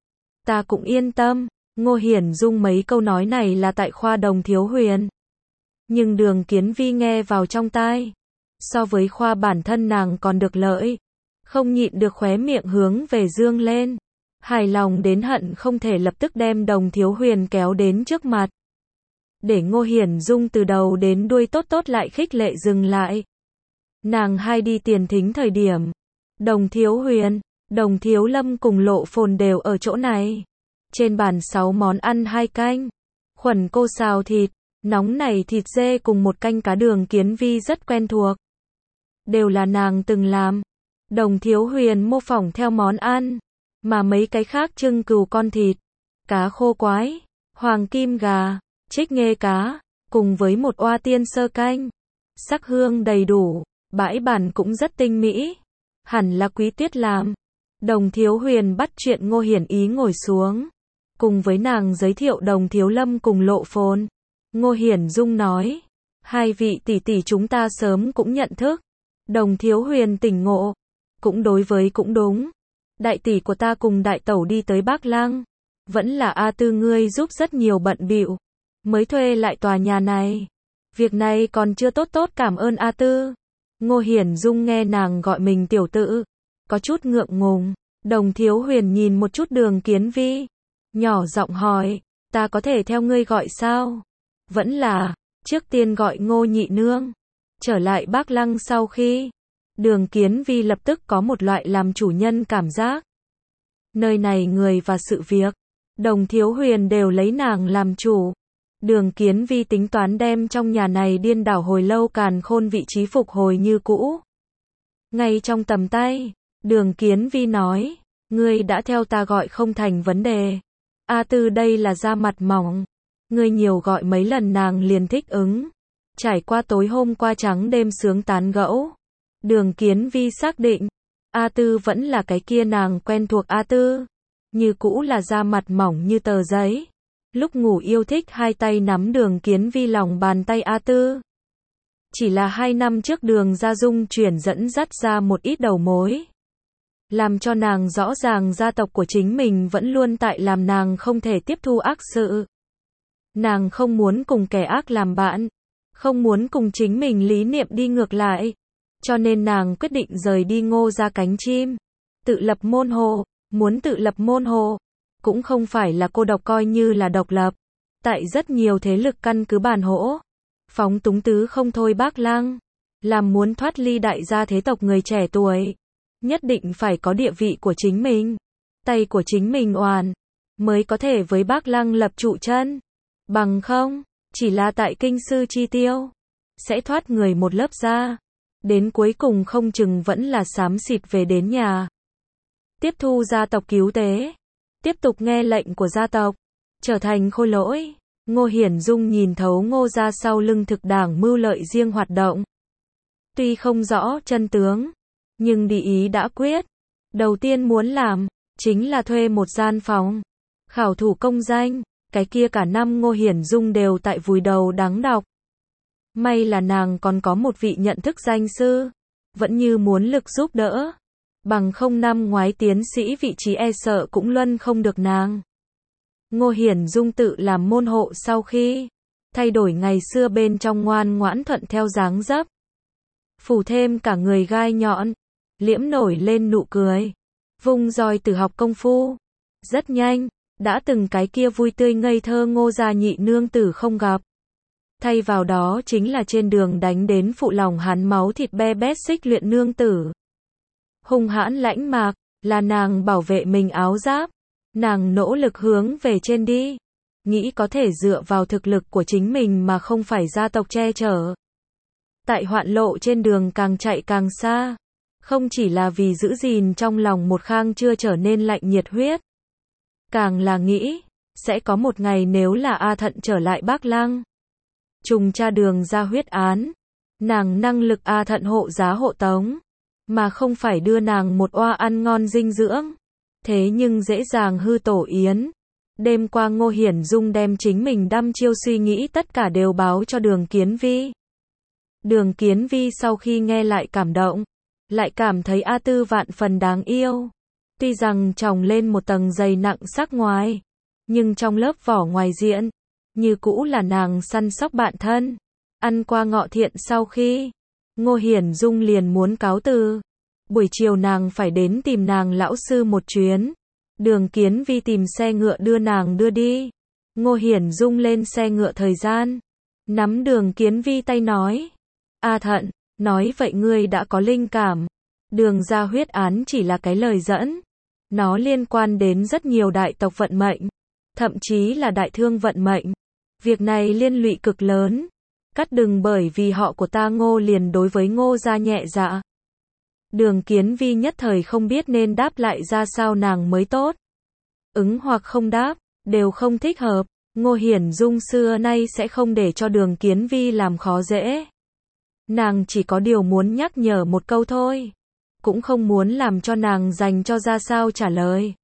Ta cũng yên tâm. Ngô Hiển Dung mấy câu nói này là tại khoa Đồng Thiếu Huyền. Nhưng Đường Kiến Vi nghe vào trong tai. So với khoa bản thân nàng còn được lợi. Không nhịn được khóe miệng hướng về dương lên. Hài lòng đến hận không thể lập tức đem Đồng Thiếu Huyền kéo đến trước mặt. Để Ngô Hiển Dung từ đầu đến đuôi tốt tốt lại khích lệ dừng lại. Nàng hai đi Tiền Thính thời điểm. Đồng Thiếu Huyền, Đồng Thiếu Lâm cùng Lộ Phồn đều ở chỗ này. Trên bàn 6 món ăn 2 canh. Khuẩn cô xào thịt, nóng nảy thịt dê cùng một canh cá. Đường Kiến Vi rất quen thuộc. Đều là nàng từng làm. Đồng Thiếu Huyền mô phỏng theo món ăn. Mà mấy cái khác trưng cừu con thịt, cá khô quái, hoàng kim gà, trích nghê cá, cùng với một oa tiên sơ canh. Sắc hương đầy đủ, bãi bàn cũng rất tinh mỹ. Hẳn là Quý Tuyết làm. Đồng Thiếu Huyền bắt chuyện Ngô Hiển Ý ngồi xuống. Cùng với nàng giới thiệu Đồng Thiếu Lâm cùng Lộ Phồn. Ngô Hiển Dung nói, hai vị tỷ tỷ chúng ta sớm cũng nhận thức. Đồng Thiếu Huyền tỉnh ngộ. Cũng đối với cũng đúng. Đại tỷ của ta cùng đại tẩu đi tới Bắc Lăng. Vẫn là A Tư ngươi giúp rất nhiều bận bịu. Mới thuê lại tòa nhà này. Việc này còn chưa tốt tốt cảm ơn A Tư. Ngô Hiển Dung nghe nàng gọi mình tiểu tự. Có chút ngượng ngùng. Đồng Thiếu Huyền nhìn một chút Đường Kiến Vi. Nhỏ giọng hỏi, ta có thể theo ngươi gọi sao? Vẫn là, trước tiên gọi Ngô nhị nương. Trở lại Bắc Lăng sau khi. Đường Kiến Vi lập tức có một loại làm chủ nhân cảm giác. Nơi này người và sự việc. Đồng Thiếu Huyền đều lấy nàng làm chủ. Đường Kiến Vi tính toán đem trong nhà này điên đảo hồi lâu càn khôn vị trí phục hồi như cũ. Ngay trong tầm tay, Đường Kiến Vi nói, ngươi đã theo ta gọi không thành vấn đề. A Tư đây là da mặt mỏng. Ngươi nhiều gọi mấy lần nàng liền thích ứng. Trải qua tối hôm qua trắng đêm sướng tán gẫu. Đường Kiến Vi xác định, A Tư vẫn là cái kia nàng quen thuộc A Tư. Như cũ là da mặt mỏng như tờ giấy. Lúc ngủ yêu thích hai tay nắm Đường Kiến Vi lòng bàn tay A Tư. Chỉ là 2 năm trước Đường Gia Dung chuyển dẫn dắt ra một ít đầu mối. Làm cho nàng rõ ràng gia tộc của chính mình vẫn luôn tại làm nàng không thể tiếp thu ác sự. Nàng không muốn cùng kẻ ác làm bạn. Không muốn cùng chính mình lý niệm đi ngược lại. Cho nên nàng quyết định rời đi Ngô gia cánh chim. Tự lập môn hộ. Muốn tự lập môn hộ. Cũng không phải là cô độc coi như là độc lập. Tại rất nhiều thế lực căn cứ bàn hỗ. Phóng túng tứ không thôi Bắc Lăng. Làm muốn thoát ly đại gia thế tộc người trẻ tuổi. Nhất định phải có địa vị của chính mình. Tay của chính mình oàn. Mới có thể với Bắc Lăng lập trụ chân. Bằng không, chỉ là tại kinh sư chi tiêu. Sẽ thoát người một lớp ra. Đến cuối cùng không chừng vẫn là xám xịt về đến nhà. Tiếp thu gia tộc cứu tế. Tiếp tục nghe lệnh của gia tộc. Trở thành khôi lỗi. Ngô Hiển Dung nhìn thấu Ngô gia sau lưng thực đảng mưu lợi riêng hoạt động. Tuy không rõ chân tướng. Nhưng đi ý đã quyết. Đầu tiên muốn làm. Chính là thuê một gian phòng. Khảo thủ công danh. Cái kia cả năm Ngô Hiển Dung đều tại vùi đầu đắng đọc. May là nàng còn có một vị nhận thức danh sư. Vẫn như muốn lực giúp đỡ. Bằng không năm ngoái tiến sĩ vị trí e sợ cũng luân không được nàng. Ngô Hiển Dung tự làm môn hộ sau khi thay đổi ngày xưa bên trong ngoan ngoãn thuận theo dáng dấp. Phủ thêm cả người gai nhọn, liễm nổi lên nụ cười. Vung roi từ học công phu. Rất nhanh, đã từng cái kia vui tươi ngây thơ Ngô gia nhị nương tử không gặp. Thay vào đó chính là trên đường đánh đến phụ lòng hắn máu thịt be bét xích luyện nương tử. Hung hãn lãnh mạc, là nàng bảo vệ mình áo giáp. Nàng nỗ lực hướng về trên đi. Nghĩ có thể dựa vào thực lực của chính mình mà không phải gia tộc che chở. Tại hoạn lộ trên đường càng chạy càng xa. Không chỉ là vì giữ gìn trong lòng một khang chưa trở nên lạnh nhiệt huyết. Càng là nghĩ, sẽ có một ngày nếu là A Thận trở lại Bắc Lăng. Trùng tra đường ra huyết án. Nàng năng lực A Thận hộ giá hộ tống. Mà không phải đưa nàng một oa ăn ngon dinh dưỡng. Thế nhưng dễ dàng hư tổ yến. Đêm qua Ngô Hiển Dung đem chính mình đăm chiêu suy nghĩ tất cả đều báo cho Đường Kiến Vi. Đường Kiến Vi sau khi nghe lại cảm động. Lại cảm thấy A Tư vạn phần đáng yêu. Tuy rằng tròng lên một tầng dày nặng sắc ngoài. Nhưng trong lớp vỏ ngoài diện. Như cũ là nàng săn sóc bạn thân. Ăn qua ngọ thiện sau khi. Ngô Hiển Dung liền muốn cáo từ. Buổi chiều nàng phải đến tìm nàng lão sư một chuyến. Đường Kiến Vi tìm xe ngựa đưa nàng đưa đi. Ngô Hiển Dung lên xe ngựa thời gian. Nắm Đường Kiến Vi tay nói. A Thận, nói vậy ngươi đã có linh cảm. Đường ra huyết án chỉ là cái lời dẫn. Nó liên quan đến rất nhiều đại tộc vận mệnh. Thậm chí là đại thương vận mệnh. Việc này liên lụy cực lớn. Cắt đừng bởi vì họ của ta Ngô liền đối với Ngô gia nhẹ dạ. Đường Kiến Vi nhất thời không biết nên đáp lại ra sao nàng mới tốt. Ứng hoặc không đáp, đều không thích hợp. Ngô Hiển Dung xưa nay sẽ không để cho Đường Kiến Vi làm khó dễ. Nàng chỉ có điều muốn nhắc nhở một câu thôi. Cũng không muốn làm cho nàng dành cho ra sao trả lời.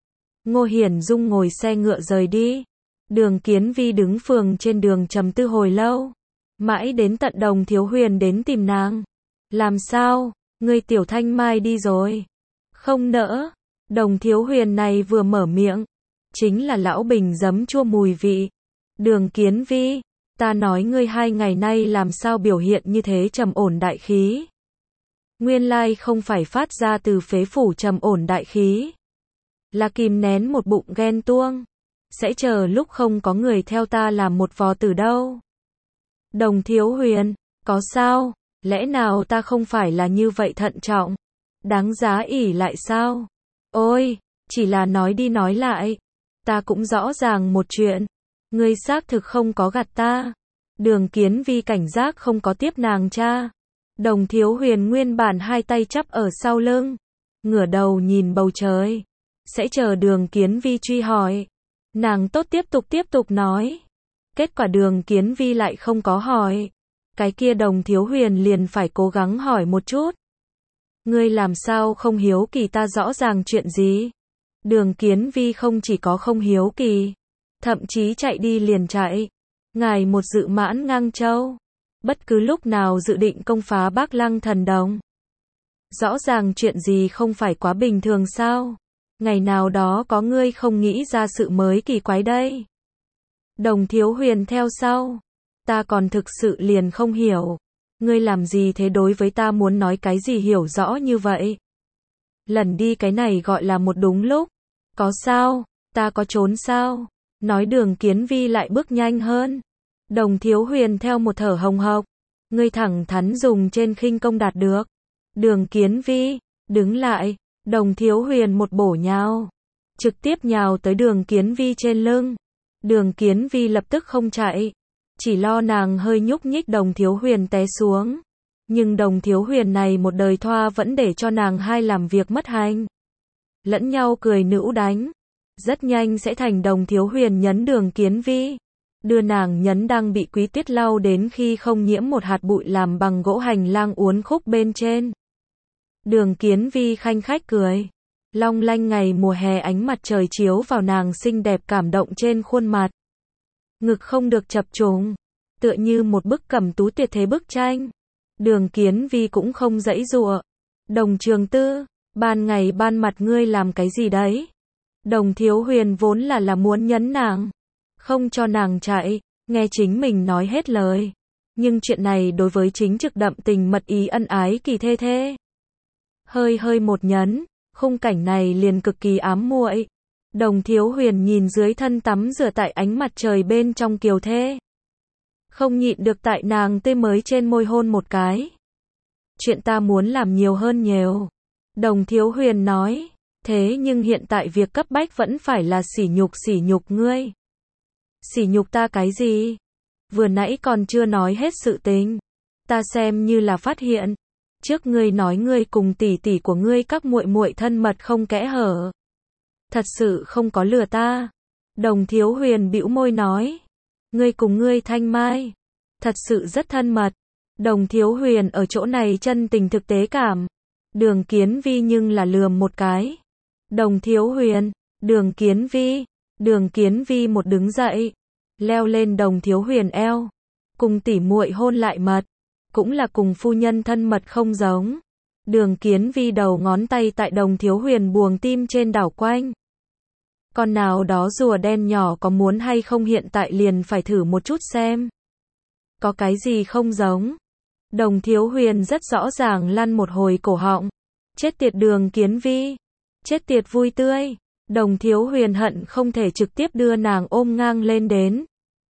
Ngô Hiển Dung ngồi xe ngựa rời đi. Đường Kiến Vi đứng phường trên đường trầm tư hồi lâu. Mãi đến tận Đồng Thiếu Huyền đến tìm nàng. Làm sao? Người Tiểu Thanh Mai đi rồi. Không nỡ. Đồng Thiếu Huyền này vừa mở miệng. Chính là lão bình giấm chua mùi vị. Đường Kiến Vi. Ta nói ngươi 2 ngày nay làm sao biểu hiện như thế trầm ổn đại khí. Nguyên lai không phải phát ra từ phế phủ trầm ổn đại khí. Là kìm nén một bụng ghen tuông. Sẽ chờ lúc không có người theo ta làm một vò tử đâu. Đồng Thiếu Huyền. Có sao? Lẽ nào ta không phải là như vậy thận trọng? Đáng giá ỷ lại sao? Ôi, chỉ là nói đi nói lại. Ta cũng rõ ràng một chuyện. Ngươi xác thực không có gạt ta. Đường Kiến Vi cảnh giác không có tiếp nàng cha. Đồng Thiếu Huyền nguyên bản hai tay chắp ở sau lưng. Ngửa đầu nhìn bầu trời. Sẽ chờ Đường Kiến Vi truy hỏi. Nàng tốt tiếp tục nói. Kết quả Đường Kiến Vi lại không có hỏi. Cái kia Đồng Thiếu Huyền liền phải cố gắng hỏi một chút. Ngươi làm sao không hiếu kỳ ta rõ ràng chuyện gì? Đường Kiến Vi không chỉ có không hiếu kỳ. Thậm chí chạy đi liền chạy. Ngài một dự mãn ngang châu. Bất cứ lúc nào dự định công phá Bắc Lăng Thần Đồng. Rõ ràng chuyện gì không phải quá bình thường sao? Ngày nào đó có ngươi không nghĩ ra sự mới kỳ quái đây. Đồng Thiếu Huyền theo sau. Ta còn thực sự liền không hiểu. Ngươi làm gì thế đối với ta muốn nói cái gì hiểu rõ như vậy? Lần đi cái này gọi là một đúng lúc. Có sao? Ta có trốn sao? Nói Đường Kiến Vi lại bước nhanh hơn. Đồng Thiếu Huyền theo một thở hồng hộc. Ngươi thẳng thắn dùng trên khinh công đạt được. Đường Kiến Vi, đứng lại. Đồng Thiếu Huyền một bổ nhào. Trực tiếp nhào tới Đường Kiến Vi trên lưng. Đường Kiến Vi lập tức không chạy. Chỉ lo nàng hơi nhúc nhích Đồng Thiếu Huyền té xuống. Nhưng Đồng Thiếu Huyền này một đời thoa vẫn để cho nàng hai làm việc mất hành. Lẫn nhau cười nữu đánh. Rất nhanh sẽ thành Đồng Thiếu Huyền nhấn Đường Kiến Vi. Đưa nàng nhấn đang bị Quý Tuyết lau đến khi không nhiễm một hạt bụi làm bằng gỗ hành lang uốn khúc bên trên. Đường Kiến Vi khanh khách cười. Long lanh ngày mùa hè ánh mặt trời chiếu vào nàng xinh đẹp cảm động trên khuôn mặt. Ngực không được chập trùng. Tựa như một bức cẩm tú tuyệt thế bức tranh. Đường Kiến Vi cũng không giãy giụa. Đồng Trường Tư. Ban ngày ban mặt ngươi làm cái gì đấy? Đồng Thiếu Huyền vốn là muốn nhấn nàng, không cho nàng chạy, nghe chính mình nói hết lời. Nhưng chuyện này đối với chính trực đậm tình mật ý ân ái kỳ thê thê. Hơi một nhấn, khung cảnh này liền cực kỳ ám muội. Đồng Thiếu Huyền nhìn dưới thân tắm rửa tại ánh mặt trời bên trong kiều thê. Không nhịn được tại nàng tươi mới trên môi hôn một cái. Chuyện ta muốn làm nhiều hơn nhiều. Đồng Thiếu Huyền nói, thế nhưng hiện tại việc cấp bách vẫn phải là sỉ nhục ngươi. Sỉ nhục ta cái gì? Vừa nãy còn chưa nói hết sự tình. Ta xem như là phát hiện. Trước ngươi nói ngươi cùng tỷ tỷ của ngươi các muội muội thân mật không kẽ hở. Thật sự không có lừa ta. Đồng Thiếu Huyền bĩu môi nói, ngươi cùng ngươi Thanh Mai thật sự rất thân mật. Đồng Thiếu Huyền ở chỗ này chân tình thực tế cảm. Đường Kiến Vi nhưng là lườm một cái. Đồng Thiếu Huyền, Đường Kiến Vi một đứng dậy, leo lên Đồng Thiếu Huyền eo, cùng tỉ muội hôn lại mật, cũng là cùng phu nhân thân mật không giống. Đường Kiến Vi đầu ngón tay tại Đồng Thiếu Huyền buồng tim trên đảo quanh. Con nào đó rùa đen nhỏ có muốn hay không hiện tại liền phải thử một chút xem. Có cái gì không giống? Đồng Thiếu Huyền rất rõ ràng lăn một hồi cổ họng. Chết tiệt Đường Kiến Vi. Chết tiệt vui tươi. Đồng Thiếu Huyền hận không thể trực tiếp đưa nàng ôm ngang lên đến.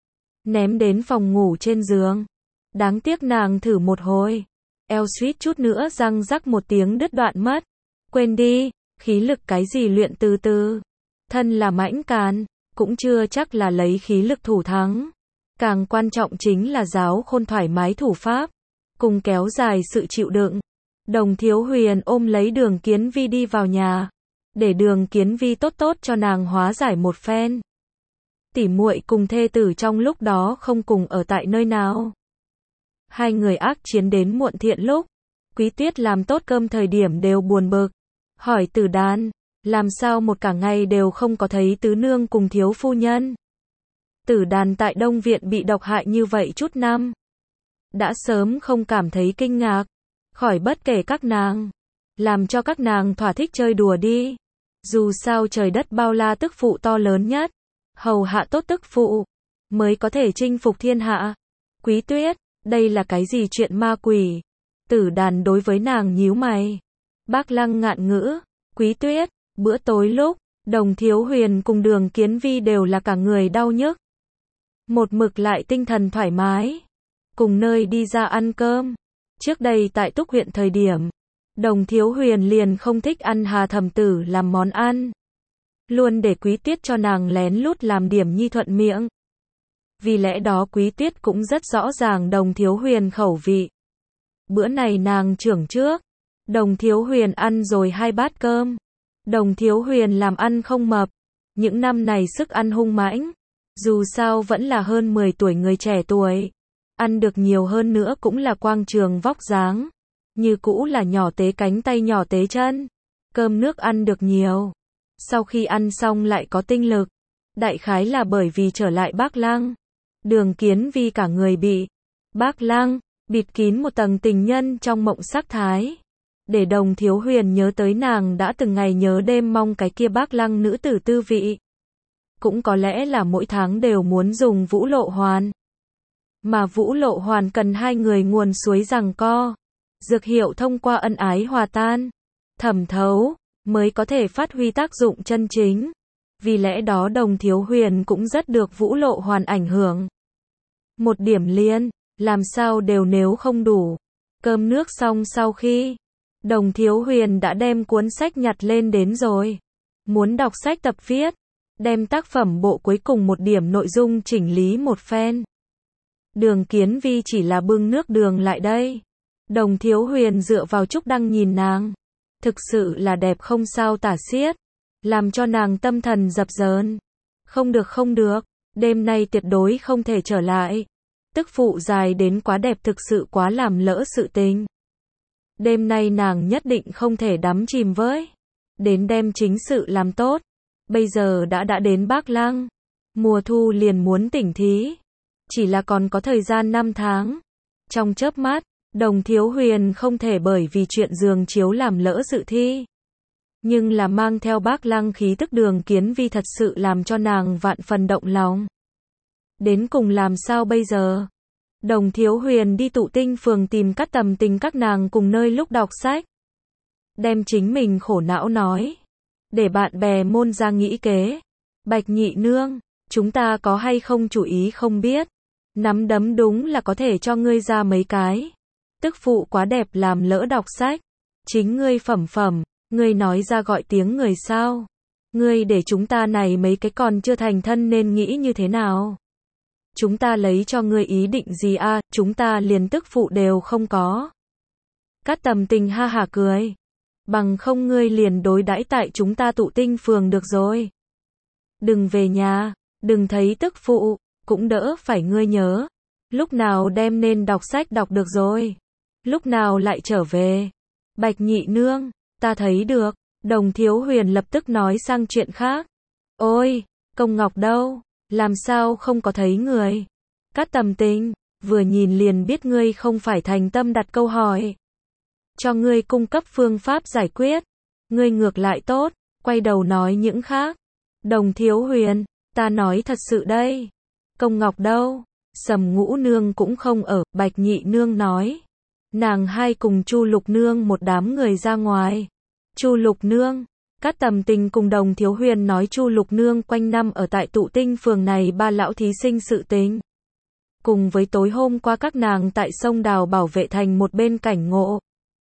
Ném đến phòng ngủ trên giường. Đáng tiếc nàng thử một hồi. Eo suýt chút nữa răng rắc một tiếng đứt đoạn mất. Quên đi, khí lực cái gì luyện từ từ. Thân là mãnh càn, cũng chưa chắc là lấy khí lực thủ thắng. Càng quan trọng chính là giáo khôn thoải mái thủ pháp, cùng kéo dài sự chịu đựng. Đồng Thiếu Huyền ôm lấy Đường Kiến Vi đi vào nhà, để Đường Kiến Vi tốt tốt cho nàng hóa giải một phen. Tỉ muội cùng thê tử trong lúc đó không cùng ở tại nơi nào. Hai người ác chiến đến muộn thiện lúc, Quý Tuyết làm tốt cơm thời điểm đều buồn bực, hỏi Tử Đàn, làm sao một cả ngày đều không có thấy tứ nương cùng thiếu phu nhân. Tử Đàn tại Đông Viện bị độc hại như vậy chút năm, đã sớm không cảm thấy kinh ngạc, khỏi bất kể các nàng, làm cho các nàng thỏa thích chơi đùa đi. Dù sao trời đất bao la tức phụ to lớn nhất, hầu hạ tốt tức phụ, mới có thể chinh phục thiên hạ. Quý Tuyết, đây là cái gì chuyện ma quỷ? Tử Đàn đối với nàng nhíu mày. Bác Lăng ngạn ngữ, Quý Tuyết, bữa tối lúc, Đồng Thiếu Huyền cùng Đường Kiến Vi đều là cả người đau nhức. Một mực lại tinh thần thoải mái, cùng nơi đi ra ăn cơm. Trước đây tại Túc huyện thời điểm, Đồng Thiếu Huyền liền không thích ăn Hà Thẩm Tử làm món ăn. Luôn để Quý Tuyết cho nàng lén lút làm điểm nhi thuận miệng. Vì lẽ đó Quý Tuyết cũng rất rõ ràng Đồng Thiếu Huyền khẩu vị. Bữa này nàng trưởng trước, Đồng Thiếu Huyền ăn rồi 2 bát cơm. Đồng Thiếu Huyền làm ăn không mập, những năm này sức ăn hung mãnh. Dù sao vẫn là hơn 10 tuổi người trẻ tuổi, ăn được nhiều hơn nữa cũng là quang trường vóc dáng. Như cũ là nhỏ tế cánh tay nhỏ tế chân. Cơm nước ăn được nhiều. Sau khi ăn xong lại có tinh lực. Đại khái là bởi vì trở lại Bác Lăng. Đường Kiến Vi cả người bị Bác Lăng bịt kín một tầng tình nhân trong mộng sắc thái. Để Đồng Thiếu Huyền nhớ tới nàng đã từng ngày nhớ đêm mong cái kia Bác Lăng nữ tử tư vị. Cũng có lẽ là mỗi tháng đều muốn dùng Vũ Lộ Hoàn. Mà Vũ Lộ Hoàn cần hai người nguồn suối giằng co. Dược hiệu thông qua ân ái hòa tan, thẩm thấu, mới có thể phát huy tác dụng chân chính. Vì lẽ đó Đồng Thiếu Huyền cũng rất được Vũ Lộ Hoàn ảnh hưởng. Một điểm liên, làm sao đều nếu không đủ. Cơm nước xong sau khi, Đồng Thiếu Huyền đã đem cuốn sách nhặt lên đến rồi. Muốn đọc sách tập viết, đem tác phẩm bộ cuối cùng một điểm nội dung chỉnh lý một phen. Đường Kiến Vi chỉ là bưng nước đường lại đây. Đồng Thiếu Huyền dựa vào trúc đăng nhìn nàng. Thực sự là đẹp không sao tả xiết. Làm cho nàng tâm thần dập dờn. Không được. Đêm nay tuyệt đối không thể trở lại. Tức phụ dài đến quá đẹp thực sự quá làm lỡ sự tình. Đêm nay nàng nhất định không thể đắm chìm với. Đến đem chính sự làm tốt. Bây giờ đã đến Bác Lăng. Mùa thu liền muốn tỉnh thí. Chỉ là còn có thời gian 5 tháng. Trong chớp mắt, Đồng Thiếu Huyền không thể bởi vì chuyện giường chiếu làm lỡ dự thi. Nhưng là mang theo Bác Lăng khí tức Đường Kiến Vi thật sự làm cho nàng vạn phần động lòng. Đến cùng làm sao bây giờ? Đồng Thiếu Huyền đi Tụ Tinh phường tìm Cát Tầm Tình các nàng cùng nơi lúc đọc sách. Đem chính mình khổ não nói. Để bạn bè môn ra nghĩ kế. Bạch nhị nương, chúng ta có hay không chủ ý không biết. Nắm đấm đúng là có thể cho ngươi ra mấy cái. Tức phụ quá đẹp làm lỡ đọc sách. Chính ngươi phẩm, ngươi nói ra gọi tiếng người sao? Ngươi để chúng ta này mấy cái còn chưa thành thân nên nghĩ như thế nào? Chúng ta lấy cho ngươi ý định gì a? Chúng ta liền tức phụ đều không có. Cát Tầm Tình ha hả cười. Bằng không ngươi liền đối đãi tại chúng ta Tụ Tinh phường được rồi. Đừng về nhà, đừng thấy tức phụ, cũng đỡ phải ngươi nhớ. Lúc nào đem nên đọc sách đọc được rồi. Lúc nào lại trở về. Bạch nhị nương, ta thấy được. Đồng Thiếu Huyền lập tức nói sang chuyện khác. Ôi, Công Ngọc đâu? Làm sao không có thấy người? Cát Tầm Tình, vừa nhìn liền biết ngươi không phải thành tâm đặt câu hỏi. Cho ngươi cung cấp phương pháp giải quyết. Ngươi ngược lại tốt, quay đầu nói những khác. Đồng Thiếu Huyền, ta nói thật sự đây. Công Ngọc đâu? Sầm Ngũ nương cũng không ở, Bạch nhị nương nói. Nàng hai cùng Chu Lục nương một đám người ra ngoài. Chu Lục nương, Cát Tầm Tình cùng Đồng Thiếu Huyền nói Chu Lục nương quanh năm ở tại Tụ Tinh phường này ba lão thí sinh sự tình. Cùng với tối hôm qua các nàng tại sông Đào bảo vệ thành một bên cảnh ngộ.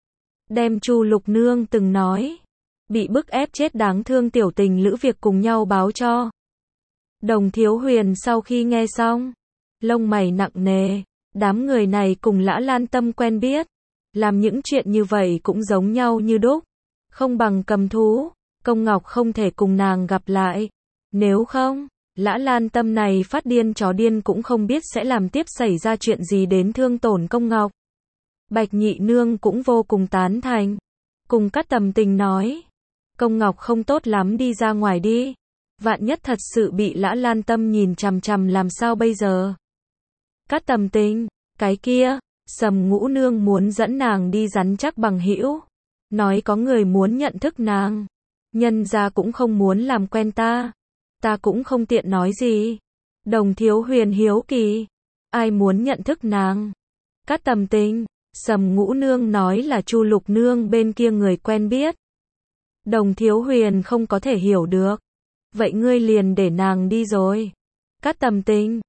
Đem Chu Lục nương từng nói. Bị bức ép chết đáng thương tiểu tình lữ việc cùng nhau báo cho. Đồng Thiếu Huyền sau khi nghe xong. Lông mày nặng nề. Đám người này cùng Lã Lan Tâm quen biết. Làm những chuyện như vậy cũng giống nhau như đúc. Không bằng cầm thú. Công Ngọc không thể cùng nàng gặp lại. Nếu không, Lã Lan Tâm này phát điên chó điên cũng không biết sẽ làm tiếp xảy ra chuyện gì đến thương tổn Công Ngọc. Bạch nhị nương cũng vô cùng tán thành. Cùng Cát Tầm Tình nói. Công Ngọc không tốt lắm đi ra ngoài đi. Vạn nhất thật sự bị Lã Lan Tâm nhìn chằm chằm làm sao bây giờ? Cát Tầm Tình, cái kia, Sầm Ngũ nương muốn dẫn nàng đi rắn chắc bằng hữu. Nói có người muốn nhận thức nàng. Nhân gia cũng không muốn làm quen ta. Ta cũng không tiện nói gì. Đồng Thiếu Huyền hiếu kỳ. Ai muốn nhận thức nàng? Cát Tầm Tình, Sầm Ngũ nương nói là Chu Lục nương bên kia người quen biết. Đồng Thiếu Huyền không có thể hiểu được. Vậy ngươi liền để nàng đi rồi. Cát Tầm Tình,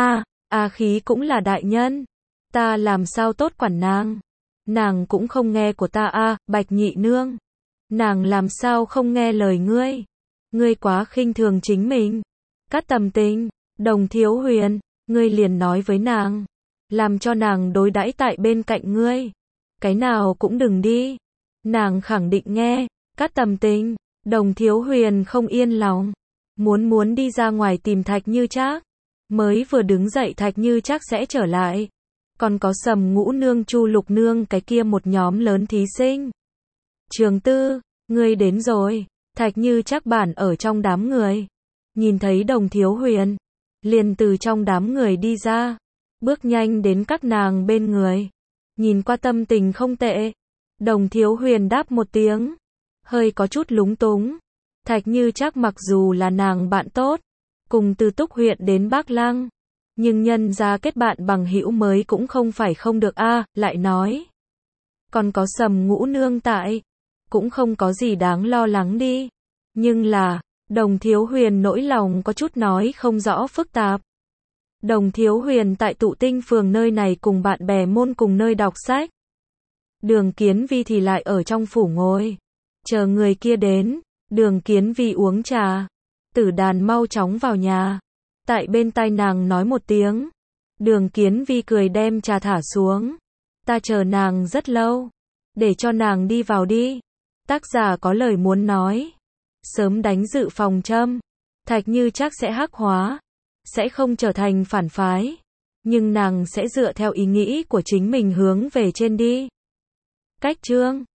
khí cũng là đại nhân. Ta làm sao tốt quản nàng. Nàng cũng không nghe của ta Bạch nhị nương. Nàng làm sao không nghe lời ngươi. Ngươi quá khinh thường chính mình. Cát Tầm Tình, Đồng Thiếu Huyền, ngươi liền nói với nàng. Làm cho nàng đối đãi tại bên cạnh ngươi. Cái nào cũng đừng đi. Nàng khẳng định nghe. Cát Tầm Tình, Đồng Thiếu Huyền không yên lòng. Muốn đi ra ngoài tìm Thạch Như Trác. Mới vừa đứng dậy Thạch Như Trác sẽ trở lại. Còn có Sầm Ngũ nương Chu Lục nương cái kia một nhóm lớn thí sinh. Trường Tư, ngươi đến rồi. Thạch Như Trác bản ở trong đám người. Nhìn thấy Đồng Thiếu Huyền. Liền từ trong đám người đi ra. Bước nhanh đến các nàng bên người. Nhìn qua tâm tình không tệ. Đồng Thiếu Huyền đáp một tiếng. Hơi có chút lúng túng. Thạch Như Trác mặc dù là nàng bạn tốt. Cùng từ Túc huyện đến Bác Lăng. Nhưng nhân ra kết bạn bằng hữu mới cũng không phải không được lại nói. Còn có Sầm Ngũ nương tại. Cũng không có gì đáng lo lắng đi. Nhưng là, Đồng Thiếu Huyền nỗi lòng có chút nói không rõ phức tạp. Đồng Thiếu Huyền tại Tụ Tinh phường nơi này cùng bạn bè môn cùng nơi đọc sách. Đường Kiến Vi thì lại ở trong phủ ngồi. Chờ người kia đến, Đường Kiến Vi uống trà. Tử Đàn mau chóng vào nhà. Tại bên tai nàng nói một tiếng. Đường Kiến Vi cười đem trà thả xuống. Ta chờ nàng rất lâu. Để cho nàng đi vào đi. Tác giả có lời muốn nói. Sớm đánh dự phòng châm. Thạch Như Trác sẽ hắc hóa. Sẽ không trở thành phản phái. Nhưng nàng sẽ dựa theo ý nghĩ của chính mình hướng về trên đi. Cách chương